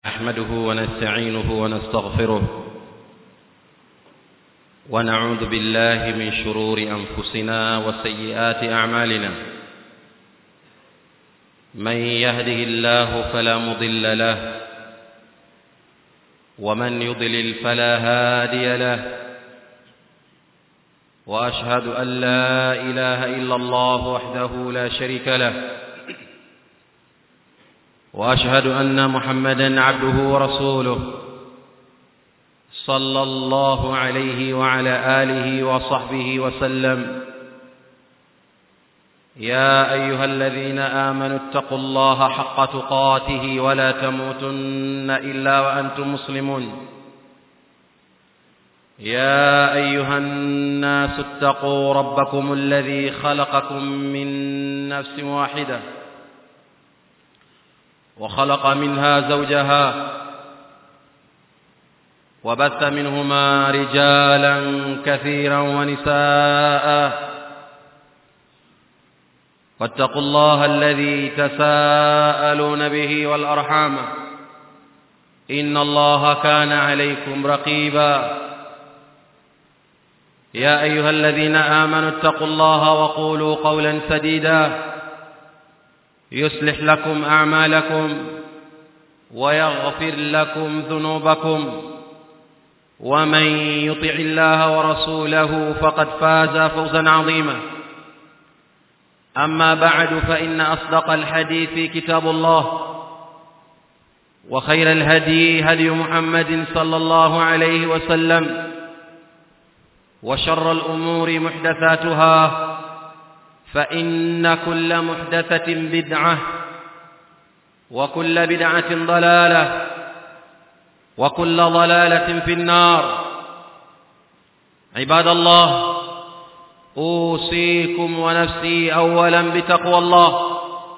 نحمده ونستعينه ونستغفره ونعوذ بالله من شرور أنفسنا وسيئات أعمالنا. من يهده الله فلا مضل له ومن يضلل فلا هادي له. وأشهد أن لا إله إلا الله وحده لا شريك له، وأشهد أن محمدًا عبده ورسوله صلى الله عليه وعلى آله وصحبه وسلم. يا أيها الذين آمنوا اتقوا الله حق تقاته ولا تموتن إلا وأنتم مسلمون. يا أيها الناس اتقوا ربكم الذي خلقكم من نفس واحدة وخلق منها زوجها وبث منهما رجالا كثيرا ونساء. واتقوا الله الذي تساءلون به والأرحام إن الله كان عليكم رقيبا. يا أيها الذين آمنوا اتقوا الله وقولوا قولا سديدا يصلح لكم أعمالكم ويغفر لكم ذنوبكم، ومن يطع الله ورسوله فقد فاز فوزا عظيما. أما بعد، فإن أصدق الحديث كتاب الله، وخير الهدي هدي محمد صلى الله عليه وسلم، وشر الأمور محدثاتها، فإن كل محدثة بدعة، وكل بدعة ضلالة، وكل ضلالة في النار. عباد الله، أوصيكم ونفسي أولا بتقوى الله،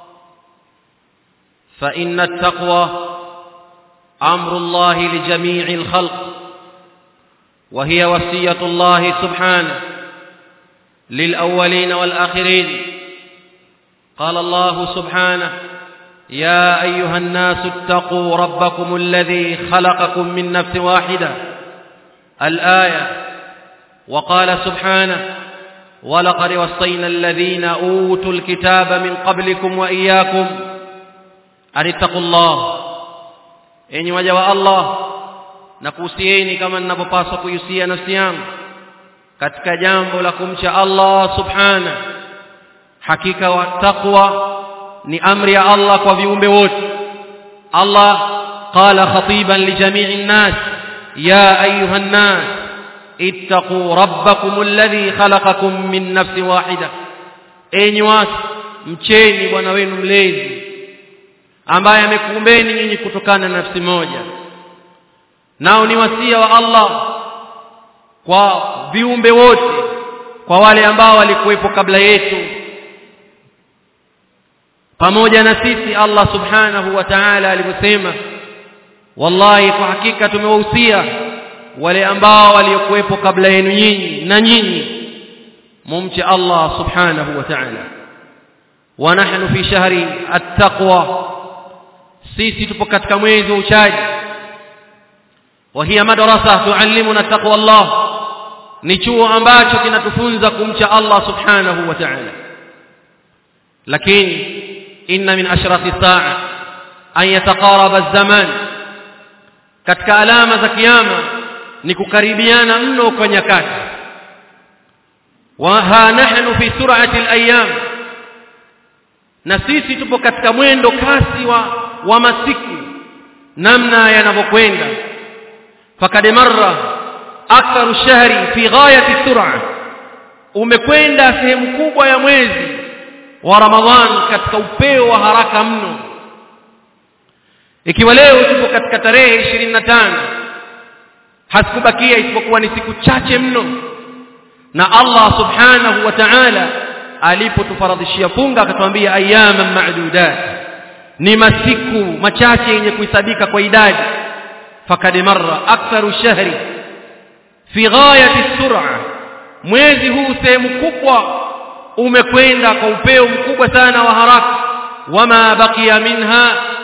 فإن التقوى أمر الله لجميع الخلق، وهي وصية الله سبحانه للأولين والآخرين. قال الله سبحانه: يا أيها الناس اتقوا ربكم الذي خلقكم من نفس واحدة، الآية. وقال سبحانه: ولقد وصينا الذين أوتوا الكتاب من قبلكم وإياكم أن اتقوا الله. Enyi waja wa Allah, nakuhusieni kama ninapopaswa kuhusia nafsi yangu katika jambo la kumcha Allah subhanahu. Hakika wa taqwa ni amri ya Allah kwa viumbe wote. Allah qala khatiban li jami'in nas: ya ayyuhan nas ittaqu rabbakum alladhi khalaqakum min nafsin wahida. Enyi watu, mcheni Bwana wenu mlezi ambaye amekuumbeni nyinyi kutokana na nafsi moja. Nao ni wasia wa Allah kwa viumbe wote, kwa wale ambao walikuwepo kabla yetu pamoja na sisi. Allah subhanahu wa ta'ala aliposema: wallahi, kwa hakika tumewahusia wale ambao waliokuwepo kabla yenu nyinyi na nyinyi mumche Allah subhanahu wa ta'ala. Wa nahnu fi shahri at-taqwa, sisi tupo katika mwezi wa uchaji. Wa hiya madrasa tuallimuna taqwa Allah, ni chuo ambacho kinatufunza kumcha Allah subhanahu wa ta'ala. Lakini inna min ashrati saa an yataqaraba az-zaman, katika alama za kiyama ni kukaribiana mno kwa nyakati. Wa ha nahnu fi sur'ati al-ayyam, na sisi tupo katika mwendo kasi wa masiku namna yanavyokwenda. Fakad marra aktharu shahri fi ghayati sur'a, umekwenda sehemu kubwa ya mwezi wa Ramadhan katika upeo wa haraka mno. Ikiwa leo tupo katika tarehe 25, hasikubakia isipokuwa ni siku chache mno, na Allah subhanahu wa ta'ala alipotufaradhishia funga akatuambia ayyaman ma'dudat, ni masiku machache yenye kuhesabika kwa idadi. Fakad marra aktharu shahri fi ghayati sur'a, mwezi huu sehemu kubwa umekwenda kwa upeo mkubwa sana wa haraka. Wama baqiya minha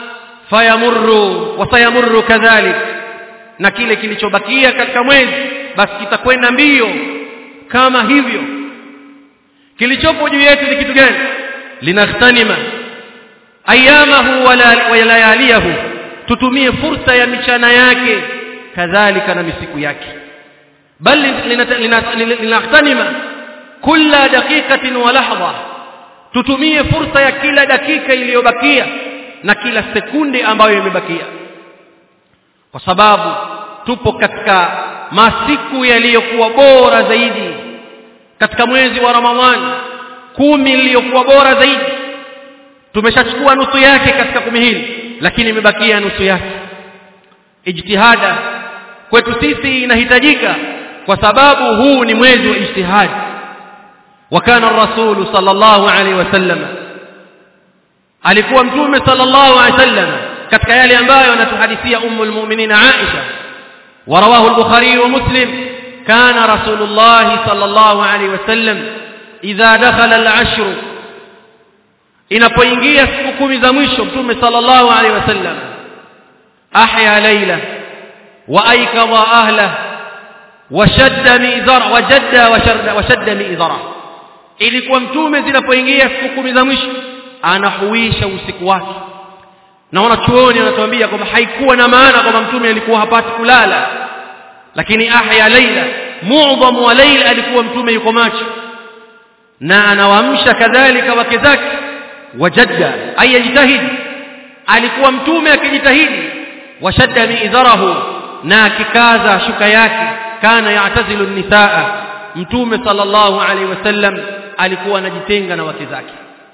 fayamurru wa sayamurru kadhalik, na kile kilichobakia katika mwezi basi kitakwenda mbio kama hivyo. Kilichopo juu yetu ni kitu gani? Linaghtanima ayamahu wa layaliyahu, tutumie fursa ya michana yake kadhalika na misiku yake. Bal linaghtanima kulla daqiqatin wa lahdha, tutumie fursa ya kila dakika iliyobakia na kila sekunde ambayo imebakia, kwa sababu tupo katika masiku yaliyokuwa bora zaidi katika mwezi wa Ramadhani, 10 iliyokuwa bora zaidi. Tumeshachukua nusu yake katika 10 hili, lakini imebakia nusu yake. Ijtihada kwetu sisi inahitajika, kwa sababu huu ni mwezi wa ijtihad. وكان الرسول صلى الله عليه وسلم, alikuwa mtume sallallahu alayhi wasallam katika yale ambayo anatuhadithia ummul mu'minin Aisha, ورواه البخاري ومسلم, كان رسول الله صلى الله عليه وسلم إذا دخل العشر, inapoingia siku 10 za mwisho mtume sallallahu alayhi wasallam, ahya layla wa aykadha ahla wa shadda mizara wa jadda wa shadda mizara. Ilikuwa mtume zinapoingia siku 10 za mwisho anahuisha usiku wake, na wanachuoni wanatuambia kwamba haikuwa na maana kwamba mtume alikuwa hapati kulala, lakini ahya layla, mu'dhamu wa layla alikuwa mtume yuko macho na anawaamsha kadhalika wake zake. Wajadda ay yajtahid, alikuwa mtume akijitahidi. Washadda mi'zarahu, na akikaza shuka yake. Kana ya'tazilu an-nisaa, mtume sallallahu alayhi wasallam alikuwa anajitenga na wake zake.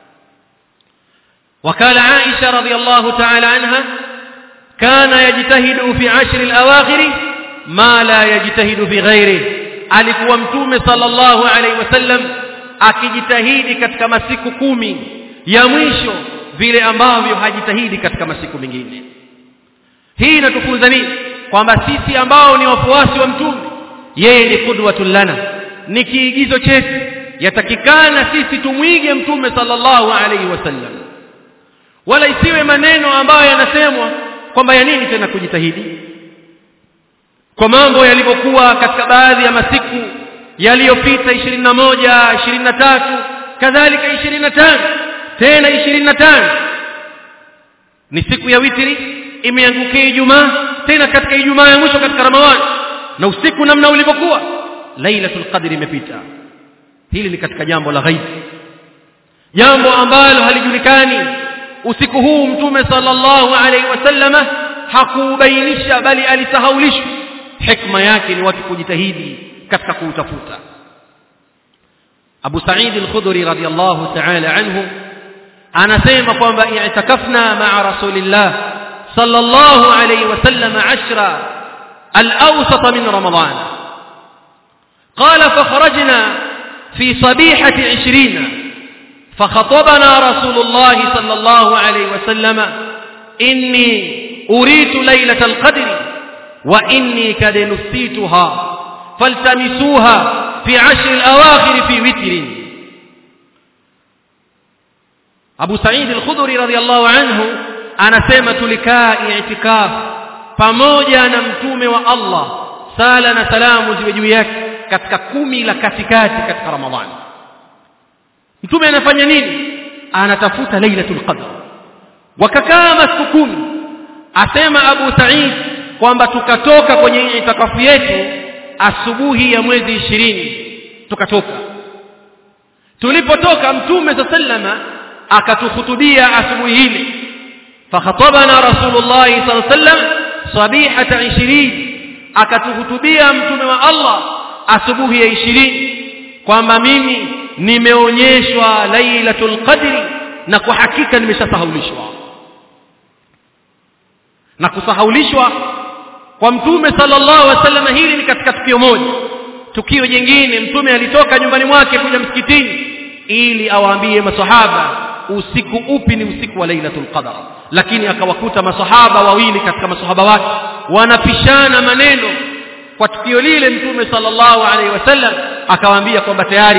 وقال عائشة رضي الله تعالى عنها كان يجتهد في 10 الأواخر ما لا يجتهد في غيره, alikuwa mtume sallallahu alayhi wasallam akijitahidi katika masiku 10 ya mwisho vile ambavyo hajitahidi katika masiku mengine. Hii inatufunza nini? Kwamba sisi ambao ni wafuasi wa mtume, yeye ni qudwatul lana, ni kiigizo chetu, yatakikana sisi tumwige mtume sallallahu alayhi wasallam, wala isiwe maneno ambayo yanasemwa kwamba ya nini tena kujitahidi, kwa mambo yalivyokuwa katika baadhi ya masiku yaliyopita 21, 23, kadhalika 25, tena 25 ni siku ya witri, imeangukia Ijumaa, tena katika Ijumaa ya mwisho katika Ramadhani, na usiku namna ulivyokuwa Lailatul Qadr imepita. Hili ni katika jambo la ghaibu, jambo ambalo halijulikani. Usiku huu mtume sallallahu alayhi wasallama hakubainisha, bali alisahaulisha. Hikma yake ni watu kujitahidi katika kuutafuta. Abu Sa'id al-Khudri radiyallahu ta'ala anhu anasema kwamba i'takafna ma'a rasulillah sallallahu alayhi wasallam 10 al-awsat min Ramadan. Qala fa kharajna fi sabihati 20 فخطبنا رسول الله صلى الله عليه وسلم إني أريد ليلة القدر وإني قد نسيتها فالتمسوها في 10 الأواخر في وتر. Abu Sa'id al-Khudri radhiyallahu anhu anasema tulikaa i'tikaf pamoja na mtume wa Allah, sala na salamu ziwe juu yake, katika 10 la katikati katika Ramadhani. Mtume anafanya nini? Anatafuta Lailatul Qadr. Wakakaa masiku 10. Asema Abu Sa'id kwamba tukatoka kwenye itikafu yetu asubuhi ya mwezi 20, tukatoka. Tulipotoka mtume sallama akatuhutubia asubuhi hili, fakhatabana Rasulullah sallallahu alaihi wasallam sabihata 20, akatuhutubia mtume wa Allah asubuhi ya 20 kwamba mimi nimeonyeshwa Lailatul Qadri na kwa hakika nimeshasahaulishwa. Na kusahaulishwa kwa mtume sallallahu alaihi wasallam hili ni katika tukio moja. Tukio jingine, mtume alitoka nyumbani mwake kuja msikitini ili awaambie maswahaba usiku upi ni usiku wa Lailatul Qadr, lakini akawakuta maswahaba wawili katika maswahaba wake wanapishana maneno. Kwa tukio lile mtume sallallahu alaihi wasallam akawaambia kwamba tayari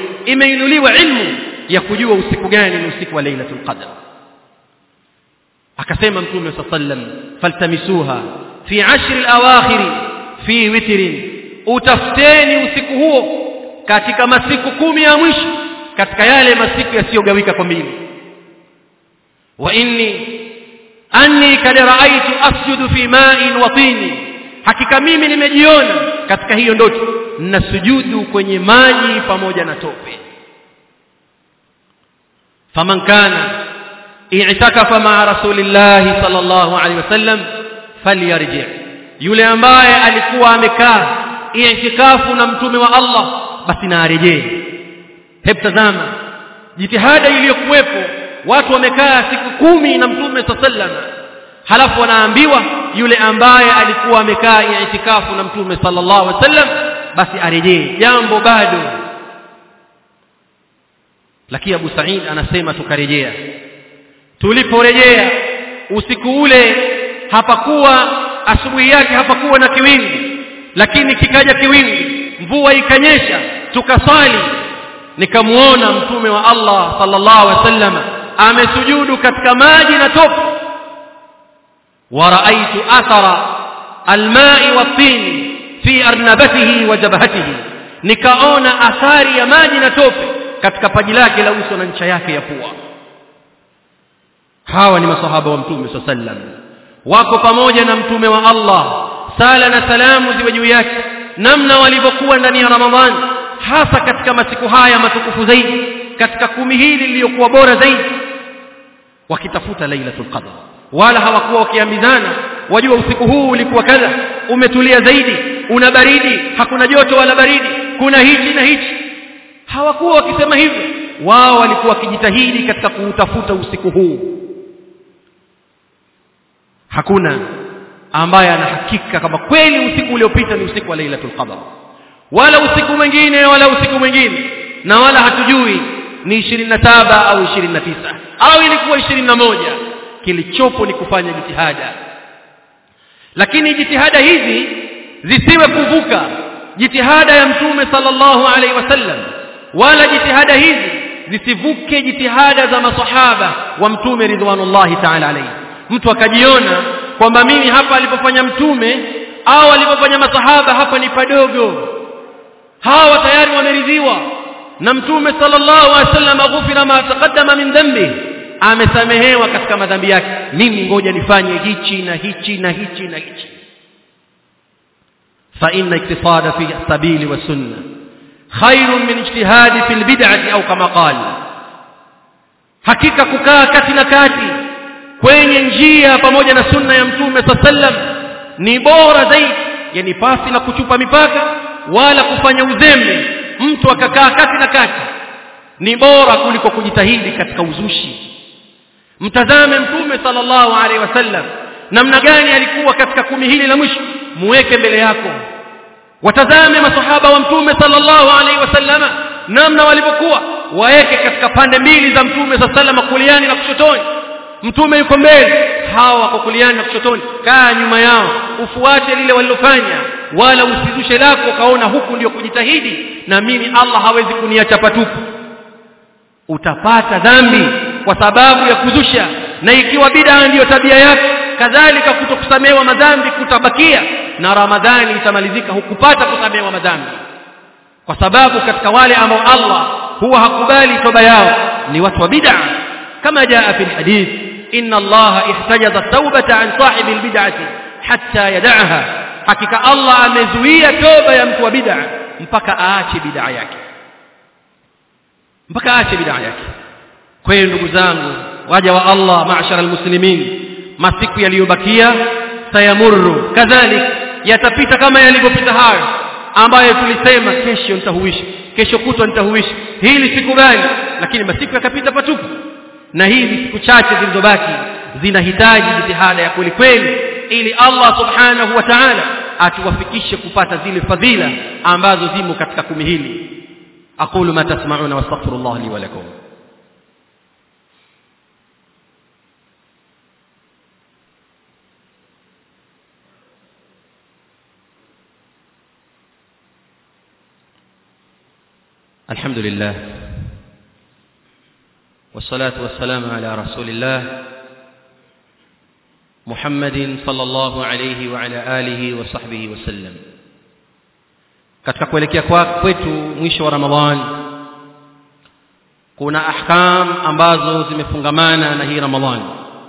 imeinuliwa ilmu ya kujua usiku gani ni usiku wa Lailatul Qadr. akasema mtume sallam faltamisuha fi 10 al-awakhir fi witrin, utafuteni usiku huo katika masiku 10 ya mwisho, katika yale masiku yasiyogawika kwa mbili. Wa anni kad ra'aytu asjudu fi ma'in wa tin, hakika mimi nimejiona katika hiyo ndoto nasujudu kwenye maji pamoja na tope. Faman kana i'takafa ma'a rasulillahi sallallahu alaihi wasallam falyarji, yule ambaye alikuwa amekaa i'tikafu na mtume wa Allah basi na arejee. Hebu tazama jitihada iliyokuwepo, watu wamekaa siku 10 na mtume sallallahu, halafu wanaambiwa yule ambaye alikuwa amekaa i'tikafu na mtume sallallahu alaihi wasallam basi arejee. Jambo bado. Lakini Abu Sa'id anasema tukarejea. Tuliporejea usiku ule hapakuwa, asubuhi yake hapakuwa na kiwingu, lakini kikaja kiwingu, mvua ikanyesha, tukaswali. Nikamuona mtume wa Allah sallallahu alaihi wasallam amesujudu katika maji na tope. Wa ra'aytu athara alma'i wat-tin fi arnabatihi wa jabhatihi, nikaona athari ya maji na tope katika paji lake la uso na ncha yake ya pua. Hawa ni masahaba wa mtume sallam, wako pamoja na mtume wa Allah, sala na salamu ziwe juu yake, namna walivyokuwa ndani ya Ramadhani, hasa katika masiku haya matukufu zaidi, katika 10 hili lililokuwa bora zaidi, wakitafuta Lailatul Qadr. Wala hawakuwa wakiambizana, wajua usiku huu ulikuwa kadha, umetulia zaidi, una baridi, hakuna joto wala baridi, kuna hichi na hichi. Hawakuwa wakisema hivyo. Wao walikuwa wakijitahidi katika kuutafuta usiku huu. Hakuna ambaye ana hakika kama kweli usiku uliopita ni usiku wa Lailatul Qadr, wala usiku mwingine wala usiku mwingine, na wala hatujui ni 27 au 29 au ilikuwa 21. Kilichopo ni kufanya jitihada, lakini jitihada hizi zisiwe kuvuka jitihada ya mtume sallallahu alaihi wasallam, wala jitihada hizi zisivuke jitihada za masahaba wa mtume ridwanullahi ta'ala alayhi. Mtu akajiona kwamba mimi hapa alipofanya mtume au alipofanya masahaba hapa ni padogo, hawa tayari wameridhiwa na mtume sallallahu alaihi wasallam, ghufira ma taqaddama min dhanbi, amesamehewa katika madhambi yake, mimi ngoja nifanye hichi na hichi na hichi na hichi. Fa inna iktisada fi sabili wa sunna khairun min ijtihadi fil bid'ati au kama qala, hakika kukaa kati na kati kwenye njia pamoja na sunna ya mtume sallam ni bora zaidi, yani pasi na kuchupa mipaka wala kufanya uzembe. Mtu akakaa kati na kati ni bora kuliko kujitahidi katika uzushi. Mtazame mtume sallallahu alaihi wasallam namna gani alikuwa katika 10 hili la mwisho, muweke mbele yako. Watazame masahaba wa mtume sallallahu alaihi wasallam namna walivyokuwa, waeke katika pande mbili za mtume sallallahu, kuliani na kushotoni. Mtume yuko mbele, hawa wako kuliani na kushotoni, kaa nyuma yao, ufuate lile walilofanya, wala usizushe lako kaona huku ndio kujitahidi na mimi Allah hawezi kuniacha patupu. Utapata dhambi kwa sababu ya kuzusha, na ikiwa bid'a ndiyo tabia yake, kadhalika kutokusamehewa madhambi kutabakia, na Ramadhani itamalizika hukupata kusamehewa madhambi, kwa sababu katika wale ambao Allah huwa hakubali toba yao ni watu wa bid'a. Kama jaa fi alhadith, inna Allah ihtajaza tawbata an sahibi albid'ati hatta yad'aha, hakika Allah amezuia toba ya mtu wa bid'a mpaka aache bid'a yake, mpaka aache bid'a yake. Kwa hiyo ndugu zangu waja wa Allah, ma'ashara almuslimin, masiku yaliyobakia sayamurru kadhalik, yatapita kama yalivyopita hayo ambayo tulisema kesho nitahuisha, kesho kutwa nitahuisha, hili sikubali, lakini masiku yakapita patupu. Na hizi siku chache zilizobaki zinahitaji jitihada ya kweli kweli, ili Allah subhanahu wa ta'ala atuwafikishe kupata zile fadhila ambazo zimo katika 10 hili. Aqulu ma tasma'una wa astaghfirullah li wa lakum. الحمد لله والصلاة والسلام على رسول الله Muhammadin sallallahu alayhi wa ala alihi wa sahbihi wasallam. Katika kuelekea kwetu mwisho wa Ramadhani, kuna ahkam ambazo zimefungamana na hii Ramadhani,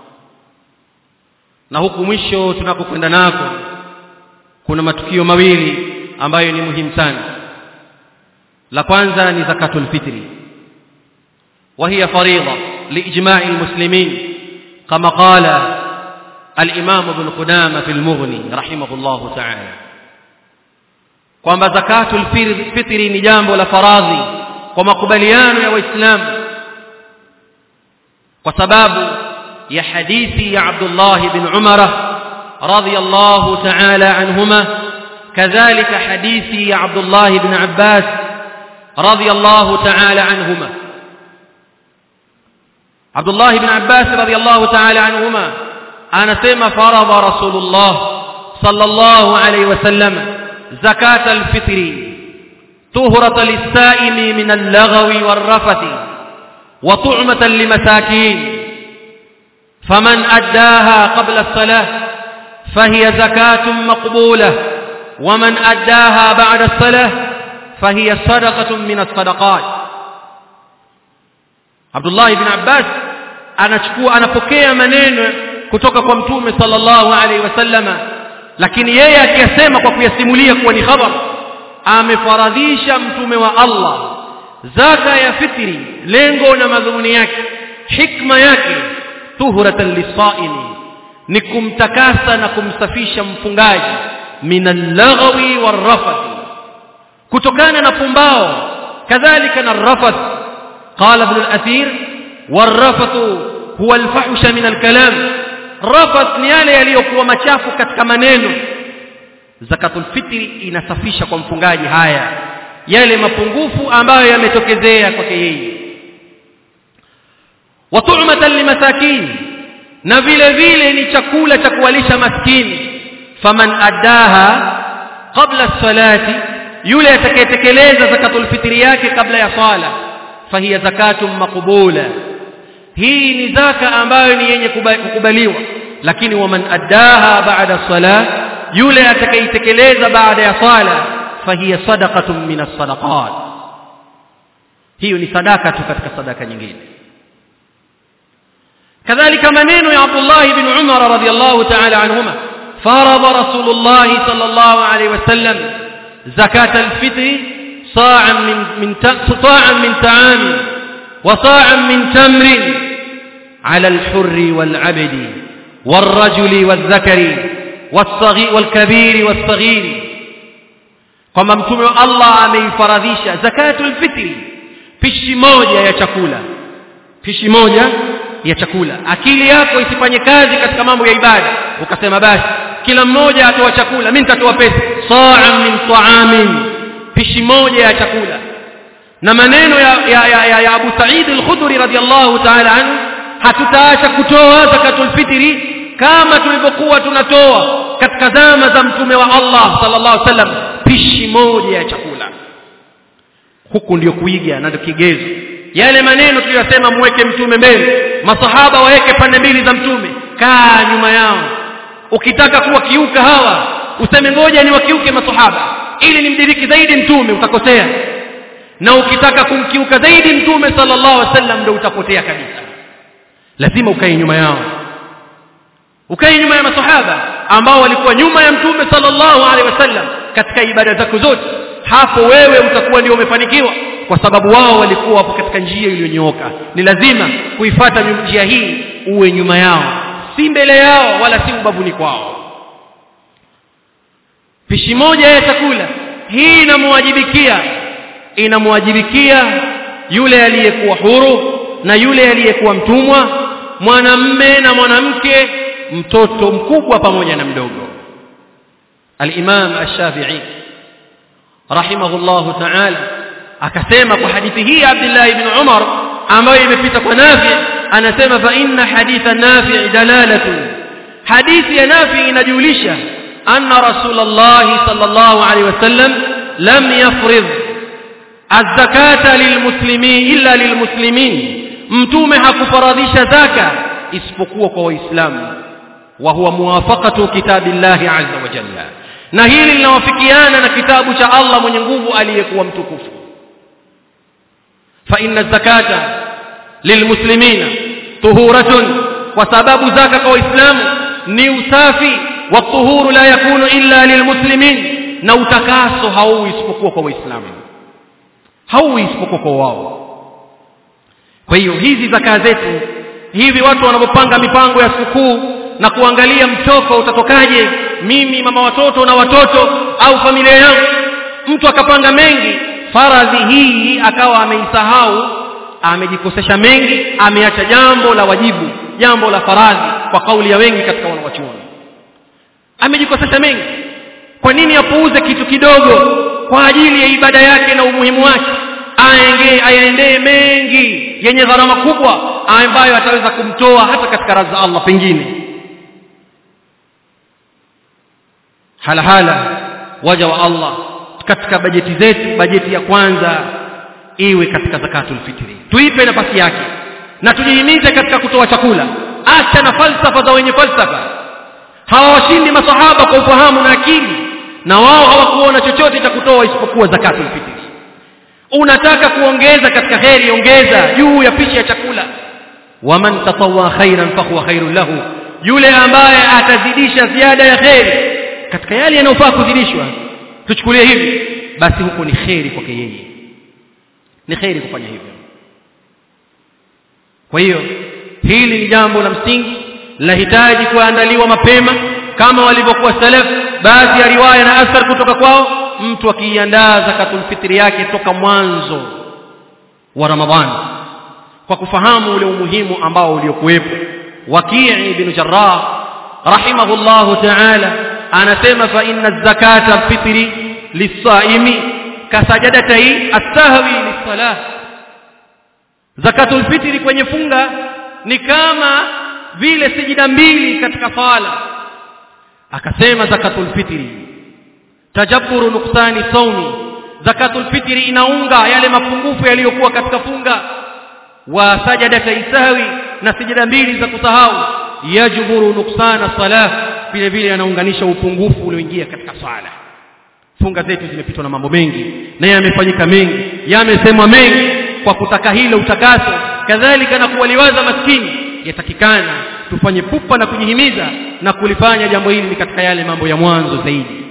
na huku mwisho tunakokwenda nako kuna matukio mawili ambayo ni muhimu sana. La kwanza ni zakatul fitri, wa hiya fariida liijma'i almuslimin kama qala al-imam ibn Qudamah fi al-Mughni rahimahullahu ta'ala, kwamba zakatul fitri ni jambo la faradhi kwa makubaliano ya Waislamu, kwa sababu ya hadithi ya Abdullah ibn Umar radhiyallahu ta'ala anhuma, kadhalika hadithi ya Abdullah ibn Abbas radhiyallahu ta'ala anhuma. Abdullah ibn Abbas radhiyallahu ta'ala anhuma anasema farada Rasulullah sallallahu alayhi wasallam zakat al-fitri tuhratan lis-sa'imi min al-lagwi war-rafathi wa tu'matan limasakin faman addaha qabla as-salah fahiya zakatun maqbulah wa man addaha ba'da as-salah fahiya sadaqatun min as-sadaqat. Abdullah ibn Abbas anapokea maneno kutoka kwa Mtume sallallahu alaihi wasallama, lakini yeye akiyasema kwa kuyasimulia kuwa ni khabar. Amefaradhisha Mtume wa Allah zaka ya fitri, lengo na madhumuni yake, hikma yake, tuhuratan lisaimi, ni kumtakasa na kumsafisha mfungaji minal lagwi warrafathi, kutokana na pumbao, kadhalika na rafath. Qala ibn al-Athir warrafathu huwa al-fahsha min al-kalam, rafath ni yale yaliyokuwa machafu katika maneno. Zakatul fitri inasafisha kwa mfungaji haya yale mapungufu ambayo yametokezea kwake yeye. Wa tu'matan limasakin, na vile vile ni chakula cha kuwalisha maskini. Faman addaha qabla as-salati, yule atakayetekeleza zakatul fitri yake kabla ya sala, fahiya zakatun maqbula, hii ni zaka ambayo ni yenye kukubaliwa. Lakini waman addaha ba'da as-salah, yule atakayetekeleza baada ya sala, fahiya sadaqatun min as-sadaqat, hiyo ni sadaka tu katika sadaka nyingine. Kadhalika maneno ya Abdullah ibn Umar radhiyallahu ta'ala anhuma, farada Rasulullah sallallahu alayhi wasallam zakat al-fitri sa'an min ta'am wa sa'an min tamrin ala al-hurri wal-'abdi wal-rajuli wal-dhakari wal-kabiri wal-saghiri, kwamba Mtume wa Allah ameifaradhisha zakatul fitri, pishi moja ya chakula, pishi moja ya chakula. Akili yako isifanye kazi katika mambo ya ibada ukasema basi kila mmoja atoa chakula, mimi nitatoa pesa. Sa'an min ta'amin, pishi moja ya chakula. Na maneno ya Abu Sa'id al-Khudri radhiyallahu ta'ala anhu, hatutaacha kutoa zakatul fitri kama tulivyokuwa tunatoa katika zama za Mtume wa Allah sallallahu alaihi wasallam, pishi moja ya chakula. Huku ndio kuiga na ndio kigezo. Yale maneno tuliyosema muweke Mtume mbele, masahaba waweke pande mbili za Mtume, kaa nyuma yao. Ukitaka kuwa kiuka hawa, useme ngoja ni wakiuke masahaba ili nimdiriki zaidi Mtume, utakosea. Na ukitaka kumkiuka zaidi Mtume sallallahu alaihi wasallam, ndio utapotea kabisa. Lazima ukae nyuma yao, ukae nyuma ya masahaba ambao walikuwa nyuma ya Mtume sallallahu alaihi wasallam katika ibada zako zote. Hapo wewe utakuwa ndio umefanikiwa, kwa sababu wao walikuwa hapo katika njia iliyonyooka. Ni lazima kuifuata njia hii, uwe nyuma yao, si mbele yao wala si ubavuni kwao. Pishi moja ya chakula hii inamwajibikia yule aliyekuwa huru na yule aliyekuwa mtumwa, mwanamume na mwanamke, mtoto mkubwa pamoja na mdogo. Al-Imam Ash-Shafi'i rahimahullahu ta'ala akasema kwa hadithi hii Abdullah ibn Umar ambayo imepita kwa Nafi, anasema fa inna haditha Nafi dalalatu, hadithi ya Nafi inajulisha anna Rasulullah sallallahu alaihi wasallam lam yafrid az-zakata lilmuslimin illa lilmuslimin, Mtume hakufaradhisha zaka isipokuwa kwa Waislamu. wa huwa muwafaqatu kitabillahi azza wa jalla, na hili linawafikiana na kitabu cha Allah mwenye nguvu aliyekuwa mtukufu. Fa inna zakata lilmuslimina tuhuratun, kwa sababu zaka kwa Waislamu ni usafi, wa tuhuru la yakunu illa lilmuslimin, na utakaso hauwi isipokuwa kwa Waislamu, hauwi isipokuwa kwa wao. Kwa hiyo hizi zaka zetu, hivi watu wanapopanga mipango ya sikukuu na kuangalia mtoko utatokaje, mimi mama watoto na watoto au familia yangu, mtu akapanga mengi, faradhi hii akawa ameisahau, amejikosesha mengi, ameacha jambo la wajibu, jambo la faradhi, kwa kauli ya wengi katika wanawachuoni, amejikosesha mengi. Kwa nini apuuze kitu kidogo kwa ajili ya ibada yake na umuhimu wake, aendee mengi yenye gharama kubwa ambayo ataweza kumtoa hata katika radhi za Allah pengine. Hala waja wa Allah, katika bajeti zetu, bajeti ya kwanza iwe katika zakatul fitri, tuipe nafasi yake na tujihimize katika kutoa chakula. Acha na falsafa za wenye falsafa, hawawashindi masahaba kwa ufahamu na akili, na wao hawakuona chochote cha kutoa isipokuwa zakatul fitri. Unataka kuongeza katika khairi, ongeza juu ya pishi ya chakula. Waman tatawwa khairan fahuwa khairul lahu, yule ambaye atazidisha ziada ya khairi katika yale yanayofaa kuzidishwa, tuchukulie hivi, basi huko ni khairi kwake yeye, ni khairi kufanya hivyo. Kwa hiyo hili ni jambo la msingi, lahitaji kuandaliwa mapema kama walivyokuwa salaf. Baadhi ya riwaya na athar kutoka kwao, mtu akiandaa zakatul fitri yake toka mwanzo wa Ramadhani, kwa kufahamu ule umuhimu ambao uliokuwepo. Waki' ibn Jarrah rahimahullahu ta'ala anasema, fa inna zakata fitri lis-saimi kasajadatai as-sahwi lis-salah, zakatul fitri kwenye funga ni kama vile sijida mbili katika sala. Akasema zakatul fitri tajabburu nuqsani sawmi, zakatul fitri inaunga yale mapungufu yaliyokuwa katika funga. Wa sajadatai sahwi, na sijida mbili za kusahau. Yajburu nuqsana salah, vile vile anaunganisha upungufu ulioingia katika swala. Funga zetu zimepitwa na mambo mengi na yamefanyika mengi, yamesemwa mengi kwa kutaka hilo utakaso, kadhalika na kuwaliwaza maskini. Yatakikana tufanye pupa na kujihimiza na kulifanya jambo hili ni katika yale mambo ya mwanzo zaidi.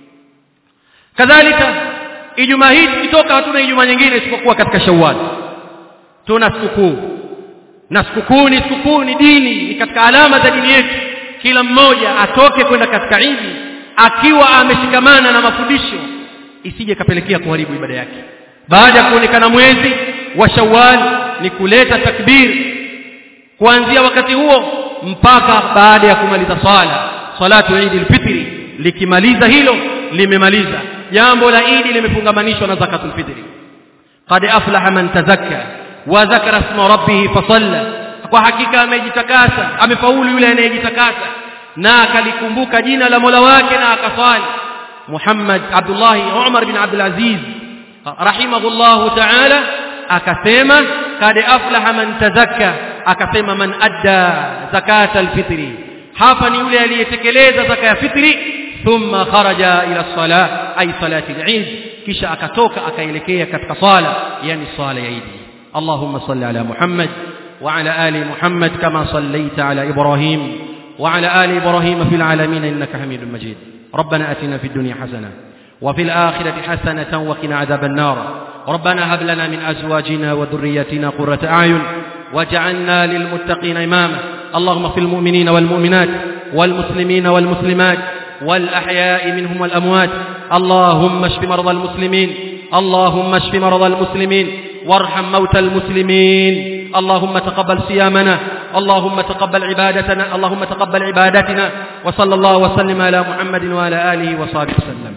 Kadhalika Ijumaa hii tukitoka, hatuna Ijumaa nyingine isipokuwa katika Shawwal. Tuna sikukuu, na sikukuu ni dini, ni katika alama za dini yetu. Kila mmoja atoke kwenda katika Idi akiwa ameshikamana na mafundisho, isije kapelekea kuharibu ibada yake. Baada ya kuonekana mwezi wa Shawwal ni kuleta takbir kuanzia wakati huo mpaka baada ya kumaliza salatu Eid al-Fitri. Likimaliza hilo, limemaliza jambo la Eid, limefungamanishwa na zakatul fitri. Qad aflaha man tazakka wa dhakara isma rabbih fasalla, kwa hakika amejitakasa, amefaulu yule anayejitakasa na akalikumbuka jina la Mola wake na akaswali. Muhammad Abdullah Umar bin Abdul Aziz rahimahullahu ta'ala akasema, qad aflaha man tazakka, akasema man adda zakata al-fitri, hapa ni yule aliyetekeleza zaka ya fitri. Thumma kharaja ila salah, ay salati al-Eid, kisha akatoka akaelekea katika sala, yani sala ya Eid. Allahumma salli ala Muhammad wa ala ali Muhammad kama sallaita ala Ibrahim wa ala ali Ibrahim fil alamin innaka Hamidum Majid. ربنا آتنا في الدنيا حسنة وفي الآخرة حسنة وقنا عذاب النار. ربنا هب لنا من أزواجنا وذرياتنا قرة أعين واجعلنا للمتقين إماما. اللهم في المؤمنين والمؤمنات والمسلمين والمسلمات والأحياء منهم والأموات. اللهم اشف مرضى المسلمين، اللهم اشف مرضى المسلمين وارحم موتى المسلمين. اللهم تقبل صيامنا، اللهم تقبل عبادتنا، اللهم تقبل عبادتنا. وصلى الله وسلم على محمد وعلى آله وصحبه وسلم.